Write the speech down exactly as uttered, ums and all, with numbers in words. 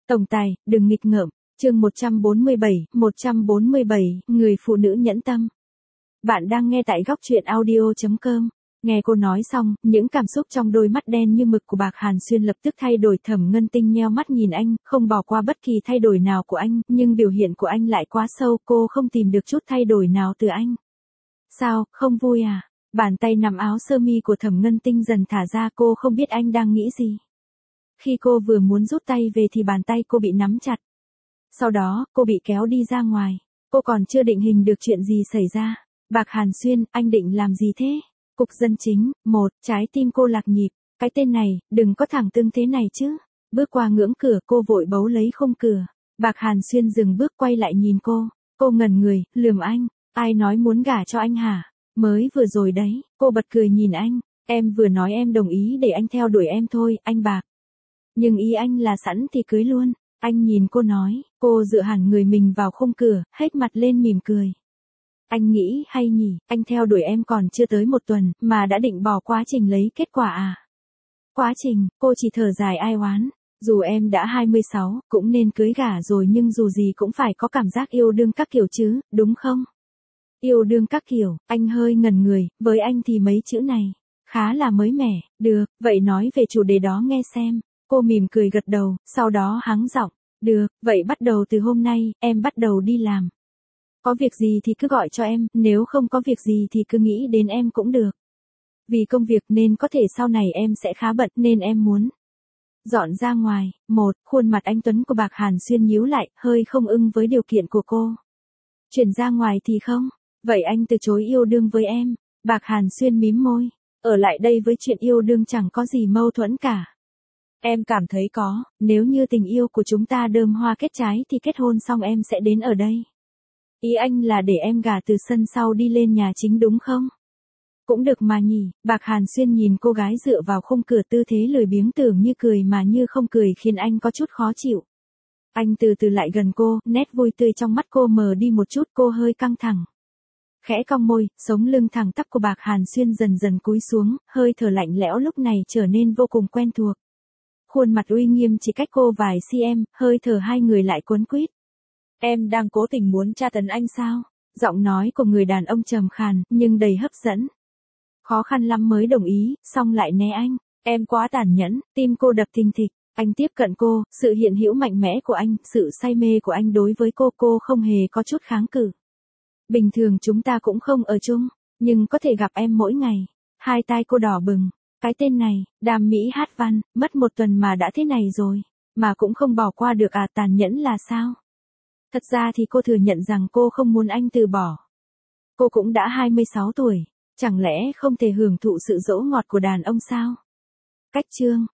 Tổng tài, đừng nghịch ngợm. Chương một trăm bốn mươi bảy, một trăm bốn mươi bảy, người phụ nữ nhẫn tâm. Bạn đang nghe tại góc truyện audio chấm com. Nghe cô nói xong, những cảm xúc trong đôi mắt đen như mực của Bạc Hàn Xuyên lập tức thay đổi. Thẩm Ngân Tinh nheo mắt nhìn anh, không bỏ qua bất kỳ thay đổi nào của anh, nhưng biểu hiện của anh lại quá sâu, cô không tìm được chút thay đổi nào từ anh. Sao, không vui à? Bàn tay nắm áo sơ mi của Thẩm Ngân Tinh dần thả ra, cô không biết anh đang nghĩ gì. Khi cô vừa muốn rút tay về thì bàn tay cô bị nắm chặt. Sau đó, cô bị kéo đi ra ngoài. Cô còn chưa định hình được chuyện gì xảy ra. Bạc Hàn Xuyên, anh định làm gì thế? Cục dân chính, một, trái tim cô lạc nhịp. Cái tên này, đừng có thẳng tương thế này chứ. Bước qua ngưỡng cửa, cô vội bấu lấy khung cửa. Bạc Hàn Xuyên dừng bước quay lại nhìn cô. Cô ngẩn người, lườm anh. Ai nói muốn gả cho anh hả? Mới vừa rồi đấy. Cô bật cười nhìn anh. Em vừa nói em đồng ý để anh theo đuổi em thôi, anh Bạc. Nhưng ý anh là sẵn thì cưới luôn. Anh nhìn cô nói. Cô dựa hẳn người mình vào khung cửa, hết mặt lên mỉm cười. Anh nghĩ hay nhỉ, anh theo đuổi em còn chưa tới một tuần, mà đã định bỏ quá trình lấy kết quả à? Quá trình, cô chỉ thở dài ai oán. Dù em đã hai mươi sáu, cũng nên cưới gả rồi, nhưng dù gì cũng phải có cảm giác yêu đương các kiểu chứ, đúng không? Yêu đương các kiểu, anh hơi ngẩn người, với anh thì mấy chữ này khá là mới mẻ. Được, vậy nói về chủ đề đó nghe xem. Cô mỉm cười gật đầu, sau đó hắng giọng. Được, vậy bắt đầu từ hôm nay, em bắt đầu đi làm. Có việc gì thì cứ gọi cho em, nếu không có việc gì thì cứ nghĩ đến em cũng được. Vì công việc nên có thể sau này em sẽ khá bận, nên em muốn dọn ra ngoài. Một, khuôn mặt anh tuấn của Bạc Hàn Xuyên nhíu lại, hơi không ưng với điều kiện của cô. Chuyển ra ngoài thì không? Vậy anh từ chối yêu đương với em. Bạc Hàn Xuyên mím môi. Ở lại đây với chuyện yêu đương chẳng có gì mâu thuẫn cả. Em cảm thấy có, nếu như tình yêu của chúng ta đơm hoa kết trái thì kết hôn xong em sẽ đến ở đây. Ý anh là để em gả từ sân sau đi lên nhà chính đúng không? Cũng được mà nhỉ. Bạc Hàn Xuyên nhìn cô gái dựa vào khung cửa, tư thế lười biếng tưởng như cười mà như không cười, khiến anh có chút khó chịu. Anh từ từ lại gần cô, nét vui tươi trong mắt cô mờ đi một chút, cô hơi căng thẳng. Khẽ cong môi, sống lưng thẳng tắp của Bạc Hàn Xuyên dần dần cúi xuống, hơi thở lạnh lẽo lúc này trở nên vô cùng quen thuộc. Khuôn mặt uy nghiêm chỉ cách cô vài cm, hơi thở hai người lại cuốn quýt. Em đang cố tình muốn tra tấn anh sao? Giọng nói của người đàn ông trầm khàn, nhưng đầy hấp dẫn. Khó khăn lắm mới đồng ý, xong lại né anh. Em quá tàn nhẫn, tim cô đập thình thịch. Anh tiếp cận cô, sự hiện hữu mạnh mẽ của anh, sự say mê của anh đối với cô, cô không hề có chút kháng cự. Bình thường chúng ta cũng không ở chung, nhưng có thể gặp em mỗi ngày. Hai tai cô đỏ bừng. Cái tên này, Đàm Mỹ Hát Văn, mất một tuần mà đã thế này rồi, mà cũng không bỏ qua được à? Tàn nhẫn là sao? Thật ra thì cô thừa nhận rằng cô không muốn anh từ bỏ. Cô cũng đã hai mươi sáu tuổi, chẳng lẽ không thể hưởng thụ sự dỗ ngọt của đàn ông sao? Cách chương,